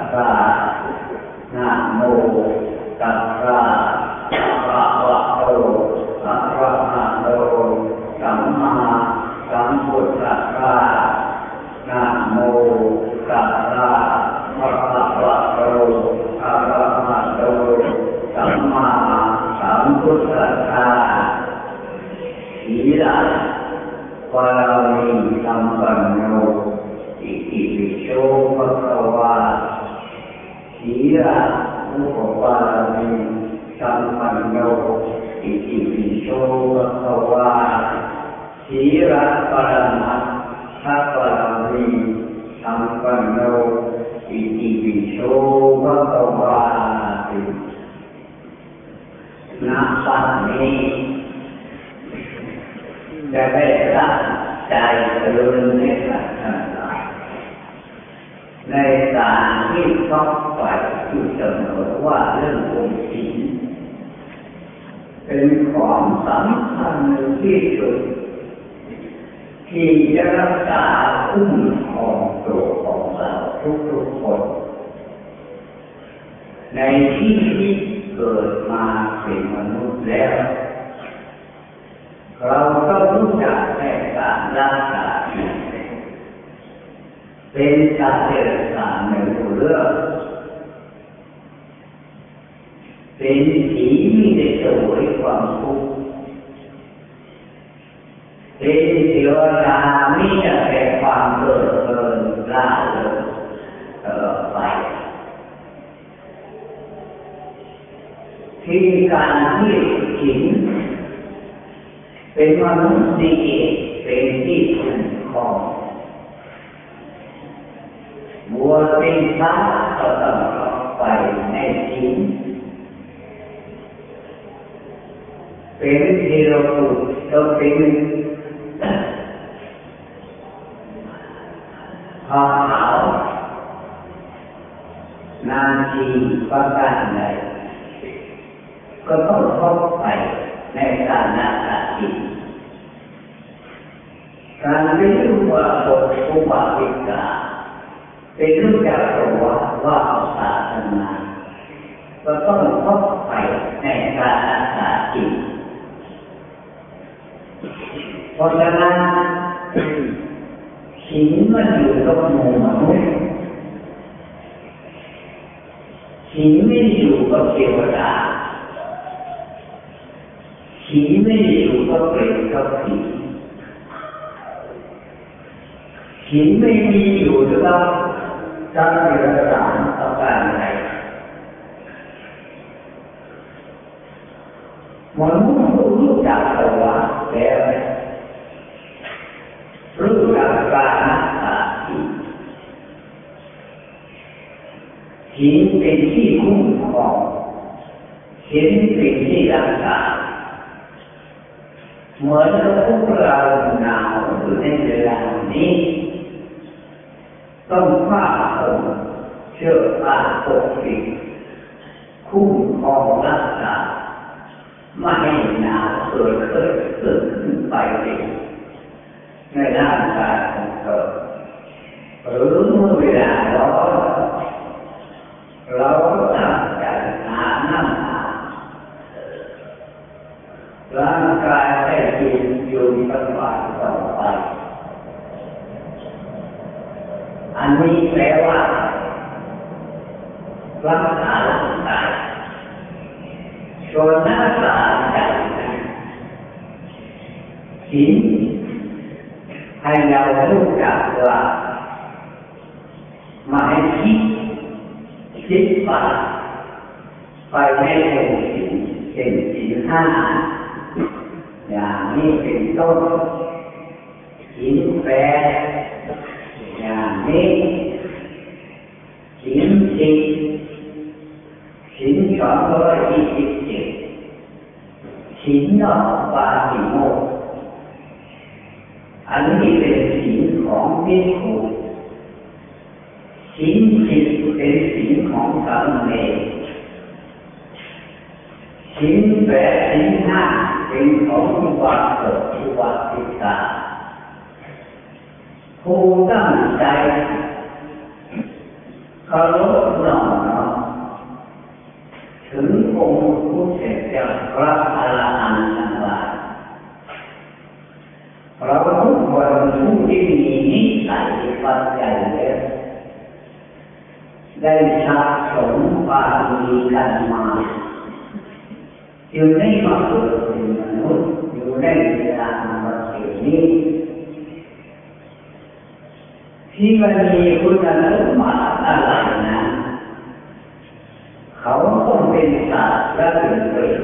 สะนะโมตัสสะภะคะวะโตอะระหะโตสัมมาสัมพุทธัสสะนะโมตัสสะภะคะวะโตอะระหะโตสัมมาสัมพุทธัสสะศีละปารามิสัมปันโนอิติปิโสภะคะวะศีละอุปปารามิสัมปันโนอิติปิโสภะคะวะศีละปรมัตถปารามิสัมปันโนอิติปิโสภะคะวะณ บัดนี้จะได้ตั้งใจเจริญในศาสนาในการที่ต้องไปอยู่เสมอว่าเรื่ององค์ศีลเป็นของสำคัญที่สุดที่จะรักษาคุ้มครองตัวของเราทุกๆคนในที่ที่เกิดมาเป็นมนุษย์แล้วเราต้องรู้จักในการรักษาศีลเป็นการเจริญสารในเรื่องเป็นศีลที่จะช่วยความทุกข์เป็นเทวดามีแต่ความเกิดเกินล่าเริงตลอดไปที่การที่ศีลเป็นมนุษย์ดีเป็นที่คุ้มครองบวชเป็นพระก็ต้องไปในศีลเป็นเทวบุตรก็เป็นพระขาวนาทีประการใดก็ต้องเข้าไปในการรักษาศีลการเรียนว่าอุบาสิกาเป็นรู้จักประวัติว่าศาสนาก็ต้องเข้าไปในการรักษาศีลเพราะฉะนั้นศีลมันอยู่กับหมู่มนุษย์ศีลไม่อยู่กับเทวดาศีลไม่อยู่กับเปรตกับผีศีลไม่มีอยู่กับสัตว์เดรัจฉานประการใดมนุษย์รู้จักประวัติแล้วรู้จักการรักษาศีลศีลเป็นที่คุ้มครองศีลเป็นที่รักษาเหมือนพวกเราหนาวอยู่ในเวลานี้ต้องผ้าห่มเสื้อผ้าปกปิดคุ้มครองรักษาไม่ให้หนาวเกิดขึ้นไปเองในร่างกายของเธอหรือเมื่อเวลาร้อนเราตั้งใจหาน้ำร่างกายให้อยู่สบายต่อไปอันนี้แปลว่ารักษาร่างกายส่วนรักษาใจศีลให้เรารู้จักว่าไม่ให้คิดไปในองค์ศีลเป็นศีลห้าอย่างนี้เป็นต้นศีลแปดอย่างนี้ศีลสิบศีล227ศีลนอกปาติโมกข์อันนี้เป็นศีลของภิกขุศีล10เป็นศีลของสามเณรศีล8ศีล5เป็นของอุบาสกอุบาสิกาผู้ตั้งใจเคารพบูพระอรหันต์ทั้งหลายเราทุกคนผู้ที่มีนิสัยปัจจัยแล้วได้สะสมความดีกันมาอยู่ในมาเกิดเป็นมนุษย์อยู่ในเวลามาเกิดนี้ที่มันมีคุณสมบัติอะไรนะเขาต้องเป็นสัตว์และเป็นเปรต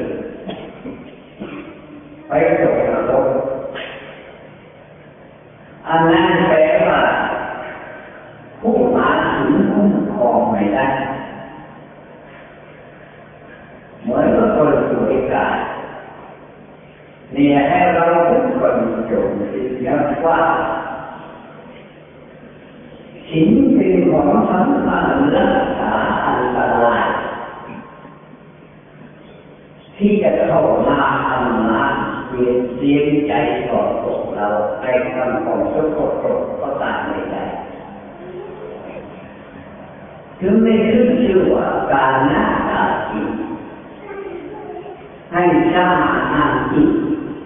ไปตกนรกอันนั้นแปลว่าผู้มาถึงคุ้มครองไม่ได้เหมือนกับคนป่วยกายเนี่ยให้เราทุกคนจงคิดอย่างว่าสิ่งเป็นของสำคัญรักษาอันตรายที่จะเข้ามาทำงานเปลี่ยนเสียงใจของพวกเราไปทำของสกปรกก็ตามไม่ได้ถึงได้ขึ้นชื่อว่าการนั่งตาจิตให้สร้างทางจิต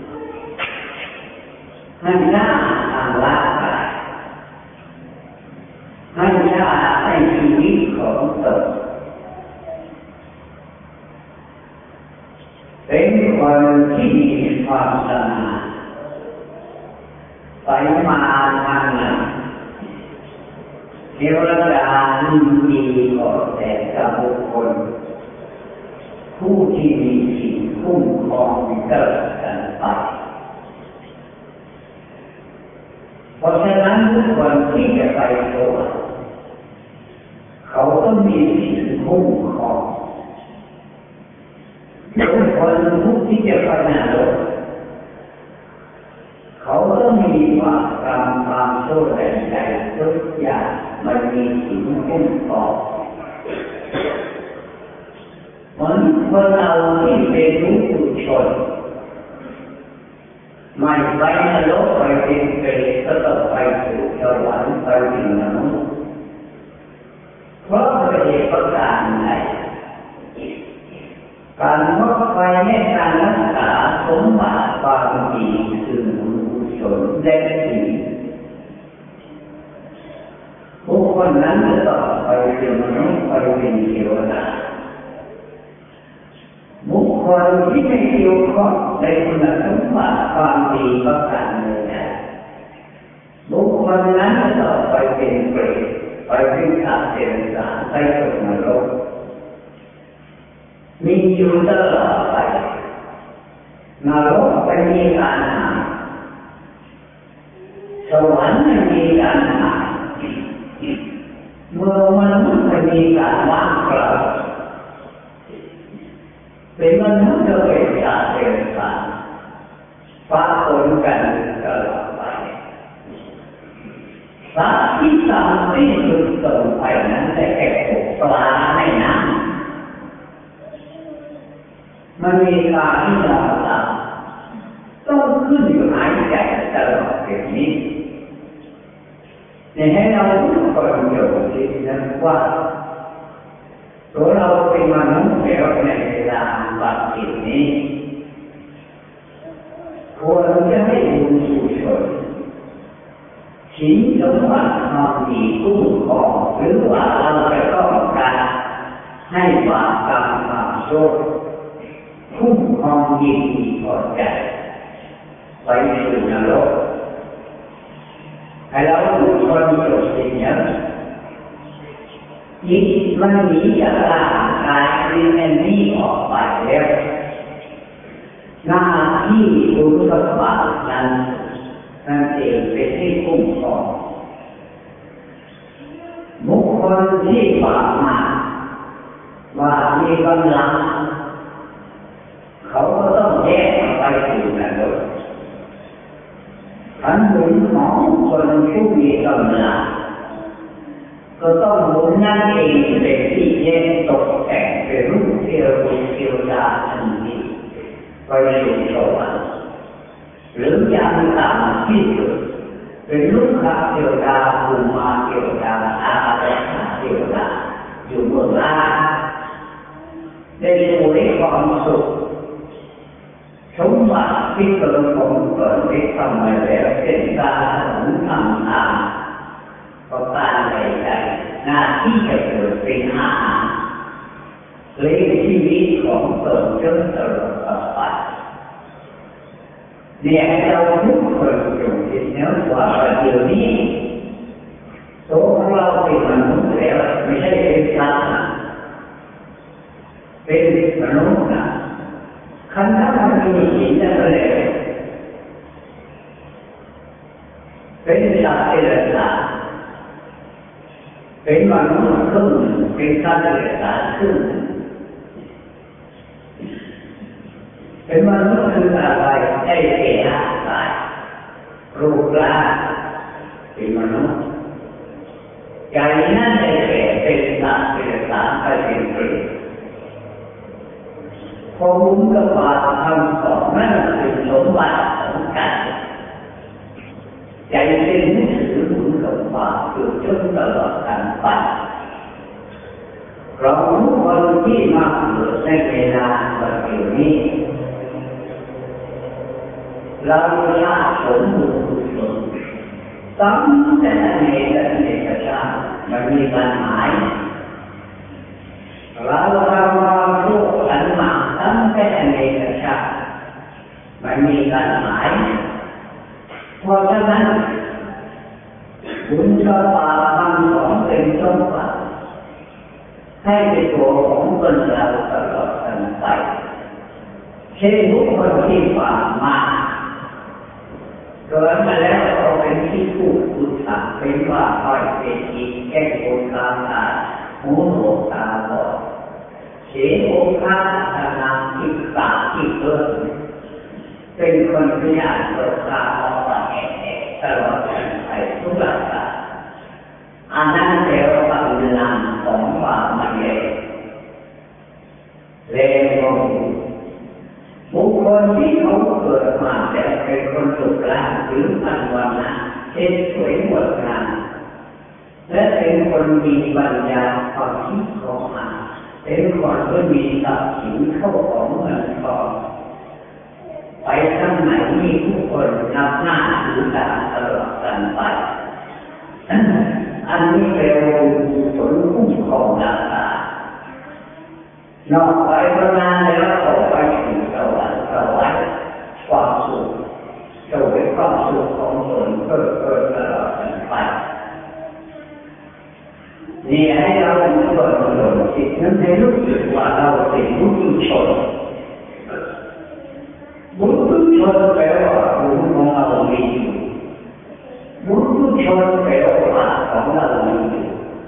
ให้สร้างทางร่างกายให้สร้างในชีวิตของตนเป็นคนที่มีความสง่าไปมาทางไหนเทวดาดีก็แต่กับบุคคลผู้ที่มีสิ่งคุ้มครองเกิดกันไปเพราะฉะนั้นทุกคนที่จะไปโสดเขาต้องมีสิ่งคุ้มครองทุกคนผู้ที่จะไปนรกเขาต้องมีความกรรมความชั่วใดๆทุกอย่างมันมีสิ่งคุ้มครองเหมือนคนเราที่เป็นผู้ชนไม่ไปนรกไปเป็นเปรตก็ต้องไปสู่สวรรค์ไปเป็นมนุษย์เพราะเหตุการณ์ใดการมอบไปในการรักษาสมบัติความดีคือบุญกุศลและศีลบุคคลนั้นจะต้องไปเป็นมนุษย์ไปเป็นเทวดาบุคคลที่ไม่เกี่ยวข้องในคุณสมบัติความดีประการใดบุคคลนั้นจะต้องไปเป็นเปรตไปเป็นสัตว์เดรัจฉานไปตกนรกมีอยู่ตลอดไปนรกเป็นมีการหาสวรรค์ไม่มีการหาเมื่อมนุษย์ไม่มีการว่างเปล่าเป็นมนุษย์จะเป็นสัตว์เดรัจฉานปะปนกันตลอดไปสัตว์ที่ต่ำที่สุดต่อไปนั้นได้แก่ปลาในน้ำมันมีการที่เราต้องขึ้นอยู่หายใจตลอดแบบนี้เนี่ยให้เราทุกคนอยู่ที่นั้นว่าตัวเราเป็นมนุษย์แล้วในเวลาปัจจุบันนี้ควรจะให้บุญสุศลสิ่งสมบัติความดีคุ้มครองหรือว่าเราจะต้องการให้บาปกรรมความชั่วคุ้มครองยินดีพอใจไปสู่นรกให้เราทุกคนจดสิ่งนี้ยิ่งมันหนีจากร่างกายนี้ออกไปแล้วหน้าที่รู้สภาพนั่นเองเป็นที่คุ้มครองบุคคลที่บาปมาว่ามีกำลังเขาก็ต้องแยกไปสู่นรกขันหมุนของคนผู้มีกำลังก็ต้องหมุนนั่นเองเป็นที่แยกตกแต่งเป็นรูปเทวดาทันทีไปสู่สวรรค์หรืออย่างต่ำที่สุดเป็นลูกค้าเทวดาภูมาเทวดาอาราเทวดาอยู่เบื้องล่างได้สวยความสุขสมบัติที่ตนของตนที่ทำมาแล้วเช่นการทำทานก็การใดๆหน้าที่จะเกิดเป็นอาหารเลี้ยงชีวิตของตนจนตลอดไปเนี่ยเราทุกคนจงคิดนะว่าเดี๋ยวนี้ตัวของเราเป็นมนุษย์แล้วไม่ใช่เป็นสัตว์เป็นมนุษย์นะขันธ์ทั้งมันมีหินนั่นแหละเป็นสัตว์เป็นสัตว์เป็นมนุษย์ครึ่งเป็นสัตว์เป็นสัตว์ครึ่งเป็นมนุษย์คืออะไรได้แก่ร่างกายรูปร่างเป็นมนุษย์ใจนั่นได้แก่เป็นสัตว์เป็นสัตว์ไปเป็นเปรตพอมุนกับว่าทำสองนั่นคือสมบัติของกันใจเป็นผู้ถือมุนกับว่าคือจนตลอดการไปเราทุกคนที่มาเกิดในเวลาแบบนี้เราสะสมบุญกุศลตั้งแต่ในอดีตชาติมันมีการหมายเราทำมาทุกขันมาตั้งแต่อดีตชาติมันมีการหมายเพราะฉะนั้นบุญชาบาทำสองเป็นสมบัติให้เป็นตัวของตนเราตลอดไปเช่นทุกคนที่ฟังมาเกิดมาแล้วเราเป็นที่พูดพูดถามเป็นว่าคอยเป็นอีกแก้โอกาสหูหนวกตาบอดเสียโอกาสทางน้ำที่ปากที่เกิดเป็นคนพิการโรคตาบอดแก่ตลอดไปทุกหลักการอันนั้นเรียกว่าพลังของความมันเละเลวบุคคลที่เขาเกิดมาแต่เป็นคนสุขร่างหรืออันวันนะเช่นสวยงดงามและเป็นคนมีปัญญาความคิดของมันเป็นคนที่มีทรัพย์สินเข้าของเงินทองไปทางไหนมีผู้คนนับหน้าถือตาตลอดกันไปอันนี้เป็นผลคุ้มครองรักษานอกไปประมาณแล้วออกไปสู่สวรรค์ความสุขจะเป็นความสุขของตนเกิดตลอดไปนี่ให้เราเป็นคนหลงจิตนั้นให้รู้สึกว่าเราเป็นบุญชนบุญชนแปลว่าบุญของเรามีอยู่บุญชนแปลว่าของเรามีอยู่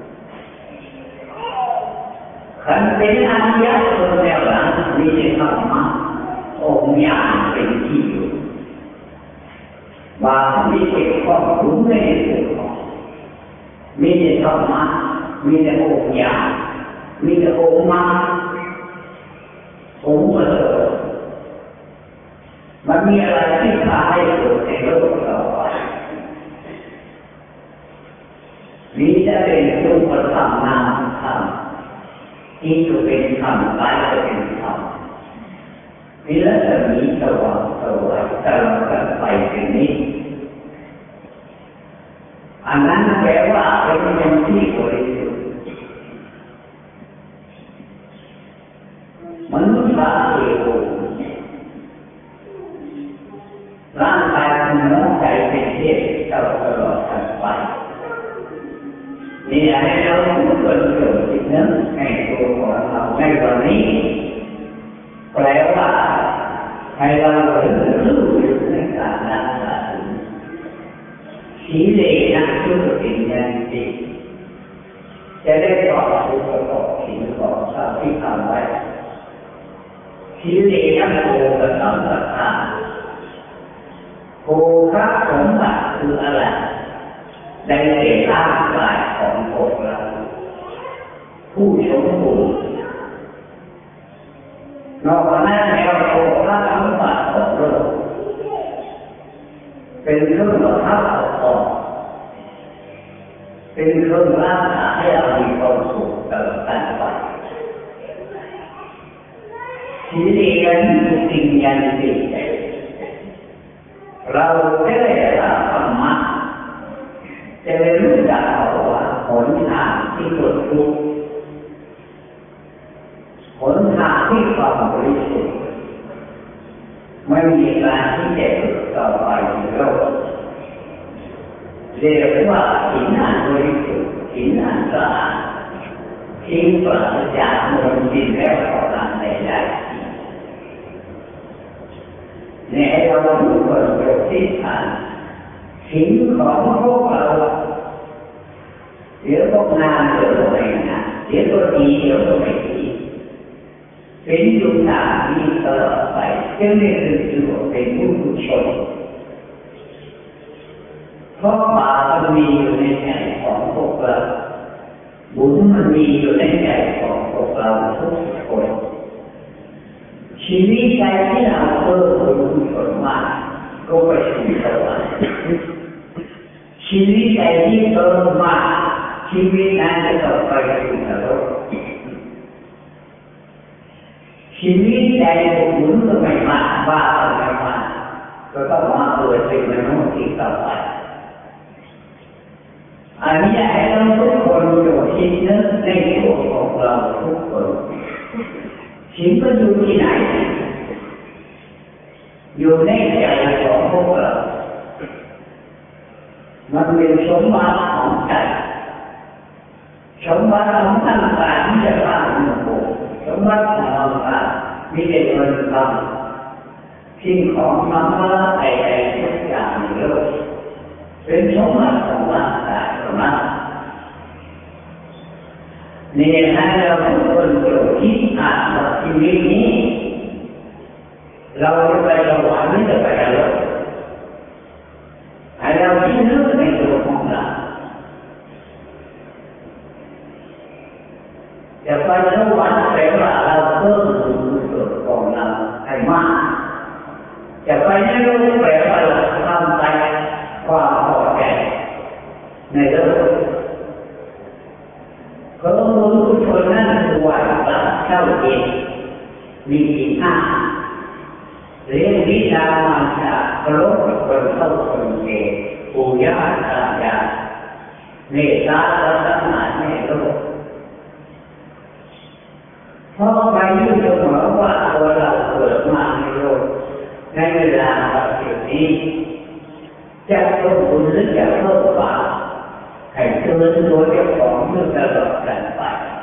ขันเป็นอริยชนแล้วหลังมีธรรมะองค์ญาณเป็นที่อยู่บางมีเกี่ยวข้องรู้ไม่เกี่ยวข้องมีธรรมะมีแต่องค์ญาณมีแต่องค์มรรคองค์ประเสริฐมันมีอะไรที่พาให้เกิดในโลกเรามีแต่เป็นรูปธรรมนามธรรมที่จะเป็นธรรมกายจะเป็นธรรมมีแล้วจะมีสว่างสวยตลอดกันไปเป็นนี้อันนั้นแปลว่าเป็นคนที่บริสุทธิ์มนุษย์ละเอียดร่างกายมันน้องใจเป็นเทพตลอดกันไปนี่ให้เราทุกคนเกิดจิตนั้นในตัวของเราในวันนี้แปลว่าให้เราเห็นรู้อยู่ในการรักษาสีเหล่นักธุรกิจยันติจะได้ต่อสู้กับสิ่งของที่ทำไว้สีเหล่นักโภคสมบัติโภคสมบัติคืออะไรได้แก่ร่างกายของพวกเราผู้สมบูรณ์นอกจากนั้นแล้วโภคสมบัติของโลกเป็นเครื่องประทับของเป็นเครื่องรักษาให้เรามีความสุขตลอดไป ทสีเรียนสิ่งยันติเราได้รับธรรมะจะได้รู้จักว่าหนทางที่สุดทุกหนทางที่ความบริสุทธิ์ไม่มีการที่จะต่อไปในโลกเรียกว่าศีลอันบริสุทธิ์ศีลอันสะอาดที่ปราศจากมลทินและขอทานใดๆในเราทุกคนเกิดที่ฐานศีลของพวกเราเดี๋ยวพวกงานเดี๋ยวพวกไม่งานเดี๋ยวก็ดีเดี๋ยวก็ไม่ดีเป็นอยู่ตามนี้ตลอดไปจึงได้ถือว่าเป็นผู้กุศลเพราะบาปมันมีอยู่ในใจของพวกเราบุญมันมีอยู่ในใจของพวกเราทุกคนชีวิตใจที่เราเพิ่มบุญกุศลมากก็ไปสู่สวรรค์ชีวิตใจที่เพิ่มมากชีวิตนั้นจะต้องไปสู่นรกชีวิตใจบุญก็ไม่มากบาปก็ไม่มากก็ต้องมาเกิดเป็นมนุษย์ที่ต่อไปอันนี้ให้เราทุกคนอยู่ที่นึกในตัวของเราทุกคนสิ่งก็อยู่ที่ไหนอยู่ในใจของพวกเรามันเป็นสมบัติของใจสมบัติของท่านต่างที่จะสร้างเมืองโบสมบัติของเราต่างมีแต่เงินทองสิ่งของธรรมะใดๆทุกอย่างในโลกเป็นสมบัติของร่างกายของเรานี่ให้เราทุกคนโปรดคิดอ่านว่าชีวิตนี้เราจะไปสวรรค์หรือจะไปนรกให้เราคิดนึกในตัวของเราจะไปสวรรค์แปลว่าเราเพิ่มบุญกุศลของเราให้มากจะไปนรกแปลว่าเราทำไปความพอใจในโลกเขาบุญกุศลนั้นคือว่าเราเจ้าเองมีศีลห้าเรียนวิชามาจากเคารพคนเฒ่าคนแก่ปู่ย่าตายายเมตตาและสมานในโลกเพราะไปยึดเสมอว่าตัวเราเกิดมาในโลกในเวลาปัจจุบันนี้จะเพิ่มบุญหรือจะเพิ่มบาปให้เตือนตัวเจ้าของเมื่อตลอดกันไป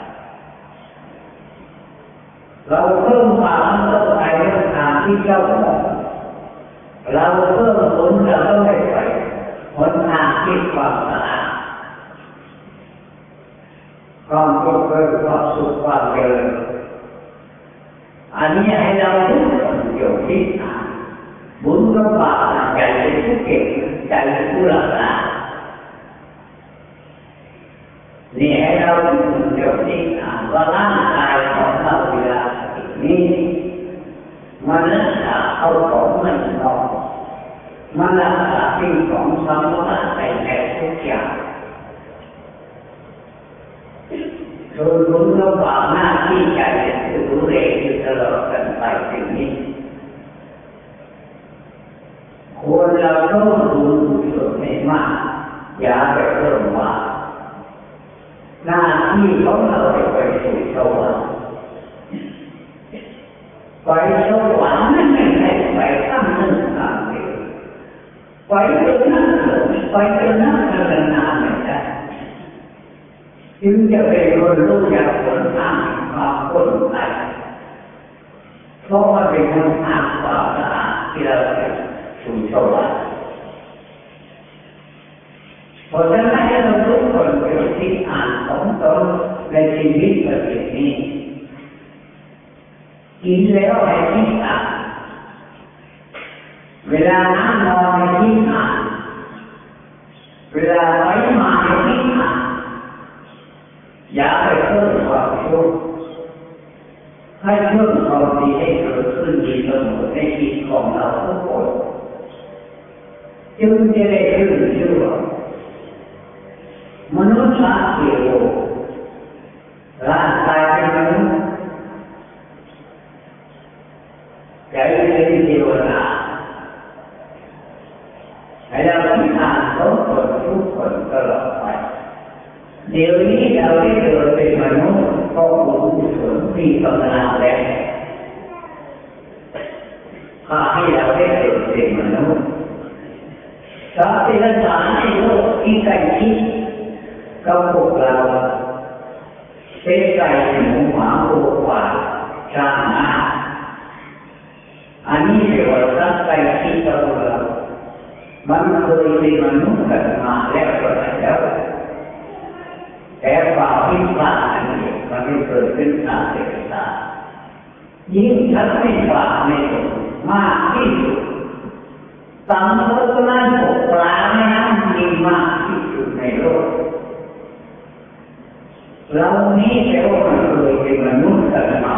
เราเพิ่มบาปเราไปในทางที่เจ้าของเราเพิ่มบุญเราต้องได้ไปหนทางที่ความสะอาดความสุขความสุขความเจริญอันนี้ให้เราทุกคนอยู่ที่ฐานบุญกับบาปใจเป็นผู้เก่งใจเป็นผู้รักษานี่ให้เราทุกคนอยู่ที่ฐานว่าร่างกายของเราเวลานี้มันรักษาเอาของไม่นอกมันรักษาสิ่งของสมบัติใส่ทุกอย่างส่วนบุญกับบาปหน้าที่ใจจะดูแลอยู่ตลอดกันไปถึงนี้ควรเราต้องดูส่วนให้มากอย่าไปเพิ่มมากหน้าที่ของเราไปสู่สวรรค์ไปสวรรค์นั่นไม่ใช่ไปตั้งนั่งทางเดียวไปจนนั่งไปจนนั่งนานไม่ได้จึงจะเป็นคนรู้จักผลทางความพ้นไปเพราะว่าเป็นทางความสะอาดที่เราจะสู่สวรรค์เพราะฉะนั้นให้เราทุกคนเป็นที่อ่านของตนในชีวิตแบบนี้กินแล้วให้ที่อ่านเวลานั่งนอนให้ที่อ่านเวลาไปมาให้ที่อ่านอย่าไปเพิ่มความชั่วให้เพิ่มความดีให้เกิดขึ้นดีเสมอในชีวิตของเราทุกคนจึงจะได้ขึ้นชื่อว่ามนุษย์ละเกียรติร่างกายเป็นมนุษย์มีกำลังแรงพาให้เราได้เกิดเป็นมนุษย์สัตว์ที่สารในโลกที่ใกล้ชิดกับพวกเราเป็นไก่หมูหมาวัวควายช้างม้าอันนี้เรียกว่าสัตว์ใกล้ชิดกับพวกเรามันเคยเป็นมนุษย์กันมาแล้วก็แล้วแต่ความผิดพลาดอันนี้มันไม่เกิดขึ้นตามเด็กตายิ่งฉันไม่พลาดไม่ถูกมากที่สุดสังคมนั้นพวกปลาแม่น้ำมีมากที่สุดในโลกเรานี้แต่ว่ามันเคยเป็นมนุษย์กันมา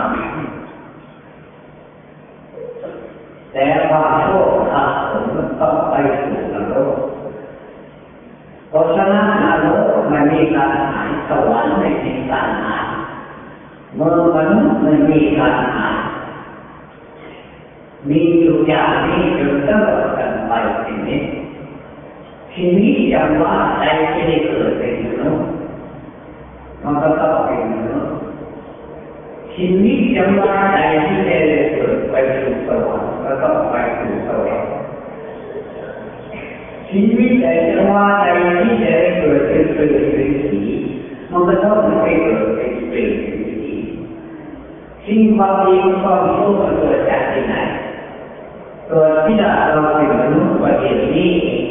แต่ความโชคร้ายมันต้องไปสู่นรกเพราะฉะนั้นนรกมันมีการหายสวรรค์ไม่มีการหายเมื่อมนุษย์มันมีการหายมีอยู่อย่างนี้จนตลอดกันไปทีนี้ชีวิตจำว่าใจที่ได้เกิดเป็นมนุษย์มันก็ต้องเป็นมนุษย์ชีวิตจำว่าใจที่ได้เกิดไปสู่สวรรค์ก็ต้องไปสู่สวรรค์ชีวิตใจจำว่าใจที่ได้เกิดเป็นเปรตเป็นผีมันก็ต้องไปเกิดเป็นเปรตเป็นผีสิ่งความดีความชั่วมันเกิดจากที่ไหนเกิดที่เราเป็นมนุษย์ประเทศนี้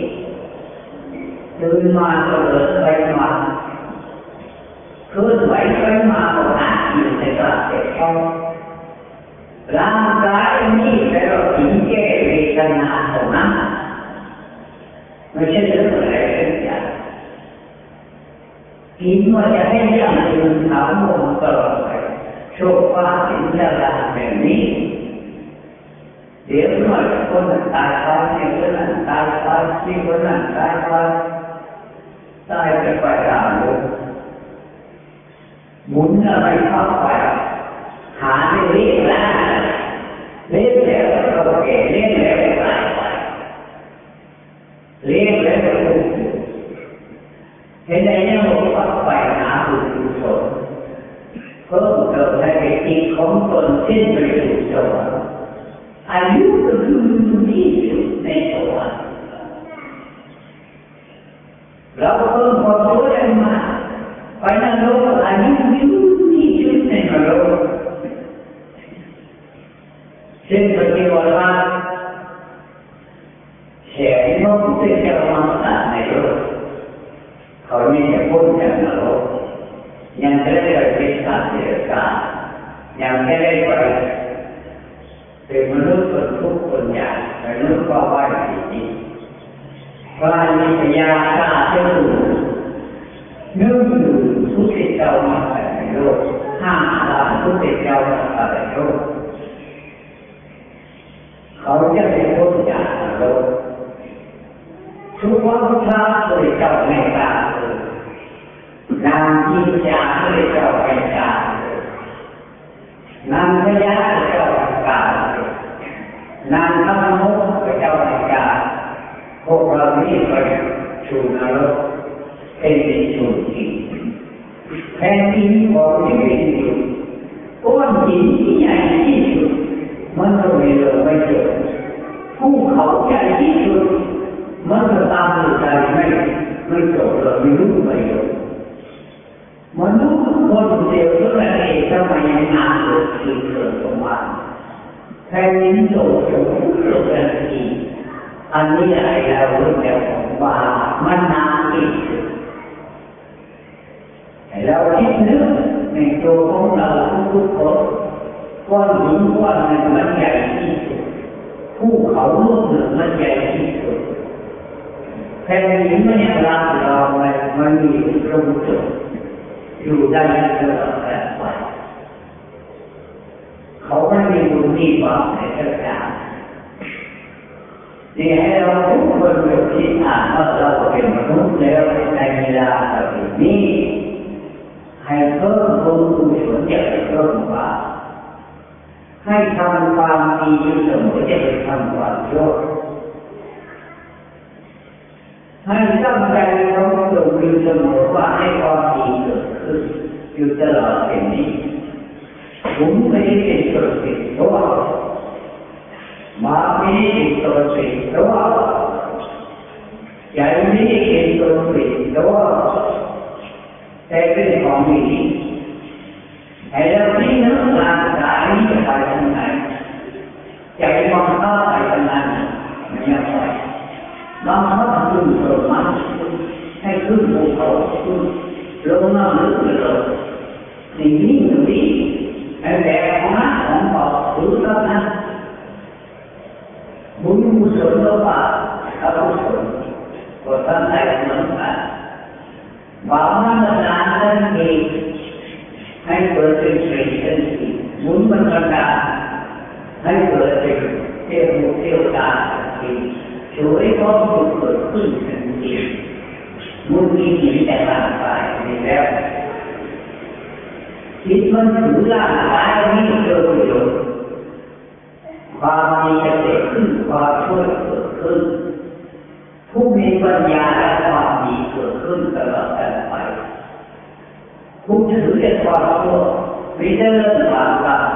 ตื่นมาก็เกิดไปมาเคลื่อนไหวไปมาก็หาอยู่ในกระแสช่องร่างกายนี้แต่เราถึงแก้เวทนาเท่านั้นไม่ใช่เรื่องอะไรสักอย่างกินว่าจะให้ยั่งยืนถาวรตลอดไปโชคฟ้าสินลาแบบนี้เดี๋ยวหน่อยคนนั้นตายไปเนี่ยคนนั้นตายไปที่คนนั้นตายไปตายไปไปตามเลยหมุนอะไรเข้าไปหาได้เลี้ยงแล้วเลี้ยงแล้วก็แก่เลี้ยงแล้วก็ตายไปเลี้ยงแล้วก็ถูกเห็นไหมเนี่ยว่าไปหาบุญกุศลเพิ่มเติมให้จิตของตนสิ้นไปสู่สวรรค์อายุก็คือที่สุดในสวรรค์เราเพิ่มความรู้ได้มาไปนรกอายุยืนที่สุดในนรกเช่นปฏิวัติว่าแสงนกเป็นเจ้ามาตาในโลกเขาไม่จะพ้นจากนรกยังจะได้เป็นสัตว์เดรัจฉานยังไม่ได้ไปเป็นมนุษย์คนทุกคนใหญ่มนุษย์ก็ว่าอย่างนี้พระนิพยาชาเจ้านึ่งทุกสิ่งเจ้ามาในโลกห้ามละทุกสิ่งเจ้ามาในโลกเขาจะได้พ้นจากนรกทุกวันพระพุทธเจ้าไม่กล้าเลยนางจิตยาพุทธเจ้าไม่กล้าเลยนางพญาเจ้าไม่กล้าเลยนางธรรมมุขเจ้าไม่กล้าพวกเรานี่ไปสู่นรกเป็นสู่จริงแผ่นดินของที่เป็นอยู่ก้อนหินที่ใหญ่ที่สุดมันก็ไม่ลงไม่จบภูเขาใหญ่ที่สุดมันก็ตามอยู่ใจไม่จบเลยไม่รู้ไม่จบมนุษย์คนเดียวเท่านั้นเองทำไมยังนานเลยคือเกิดสมบัติแผ่นดินโตจบโลกทันทีอันนี้อะไรเราเรื่องแบบของว่ามันนานที่สุดเราคิดนึกในตัวของเราทุกคนก้อนหินก้อนนั้นมันใหญ่ที่สุดภูเขาลูกหนึ่งมันใหญ่ที่สุดแผ่นดินมันยังรับเรามันมีตรงจุดอยู่ได้ตลอดไปเขาไม่มีบุญมีบาปในสักอย่างนี่ให้เราทุกคนเป็นที่อ่านว่าเราเป็นมนุษย์แล้วในเวลาแบบนี้ให้เพิ่มบุญกุศลอย่าไปเพิ่มบาปให้ทำความดีอยู่เสมออย่าไปทำความชั่วให้ตั้งใจของตนอยู่เสมอว่าให้ความดีเกิดขึ้นอยู่ตลอดเป็นนี้ cũng phải cái sự kiện đó mà cái sự kiện đó chạy đi cái sự kiện đó theo cái con nghĩ hay là tí nữa là đại bài thân này chạy con nó bài thân này mà nhập vậy nó là thương rồi mà hay thương một khẩu lâu năm nữa rồi thì những người đi hay đẹp con mắt con bọc thứ đó ăn muốn mua sớm đó mà ta không sớm của thân này nó là bảo nó là thân gì hay vừa tình sự thân gì muốn mình thân cả hay vừa tình theo mục tiêu cả thì chuỗi có một người khuyên thân gì muốn đi những cái làm phải thì theo chỉ phân thử là cái như cơ hội vàมีจะเกิดขึ้นความช่วยเกิดขึ้นผู้มีปัญญาและความดีเกิดขึ้นตลอดไปผู้ถือแต่ความชั่วมีแต่เรื่องความต่าง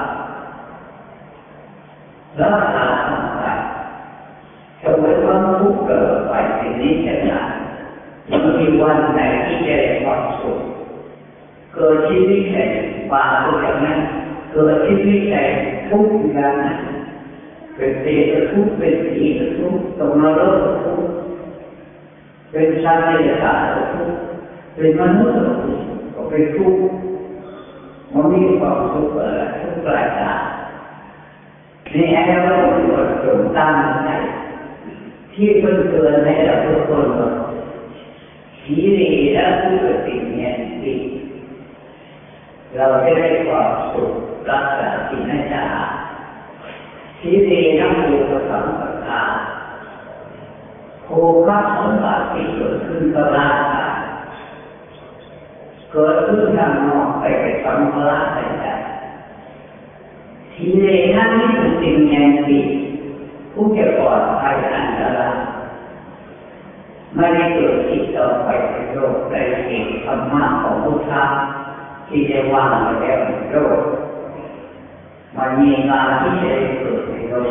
รักษาทางใจจะไว้ความทุกข์เกิดไปสิ่งนี้จะนานยังมีวันไหนที่จะได้ความสุขเกิดชีวิตแห่งป่าทุกอย่างนั้นเกิดชีวิตแห่งทุกอย่างนั้นเป็นเตะทุกเป็นสีทุกตรงนรกทุกเป็นชาติศาสตร์ทุกเป็นมนุษย์ทุกก็เป็นทุกมันมีความทุกข์อะไรทุกข์หลายอย่างนี่ไอ้เราต้องจงตั้งใจที่เพิ่งเตือนให้เราทุกคนว่าสีดีและผู้ปฏิบัติเนี่ยดีเราจะได้ความสุขรักษาสิ่งนั้นจะสีดีนั่งดูประสังประทานโคภาพสมบัติที่เกิดขึ้นกับร่างกายเกิดขึ้นทางนอกไปสัมภาระไปใจสีดีนั่งนี่เป็นสิ่งแห่งดีผู้จะปลอดภัยอันตรายไม่ได้เกิดที่ต่อไปเป็นโรคได้เองธรรมะของพุทธะที่จะวางไว้แล้วเป็นโรคมันมีงานที่จะได้เกิดในโลก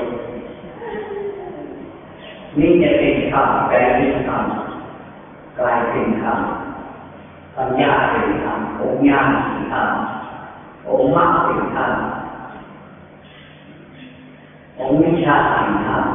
นี่จะเป็นธรรมแปลเป็นธรรมกลายเป็นธรรมปัญญาเป็นธรรมองค์ญาณเป็นธรรมองค์มรรคเป็นธรรมองค์วิชาเป็นธรรม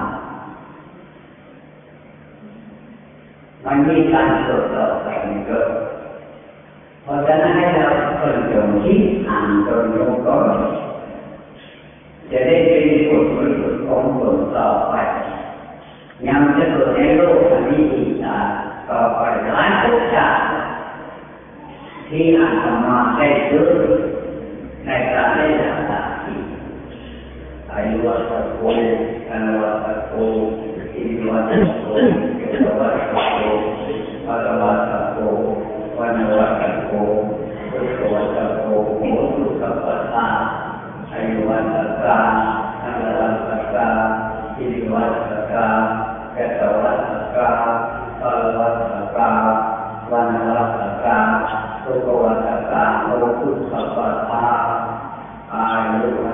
มันมีการเกิดต่อไปเกิดเพราะฉะนั้นให้เราเป็นจงคิดอ่านจนรู้ก่อนจะได้เป็นคนบริสุทธิ์ของตนต่อไปยังจะเกิดในโลกนี้อีกต่อไปหลายภพชาติที่อาตมาได้เจอในการได้ศึกษาที่อายุวัตโกอนุวัตโกอิริวัตโกเกตวัตโกภะคะวัตโกวนาวัตโกพุทธวัตโกโหตุสัพพะาอายุวัตกาอนุวัตกาอิริวัตกาเกตวัตกาภะคะวัตกาวนาวัตกาพุทธวัตกาโหตุสัพพะาอายุวั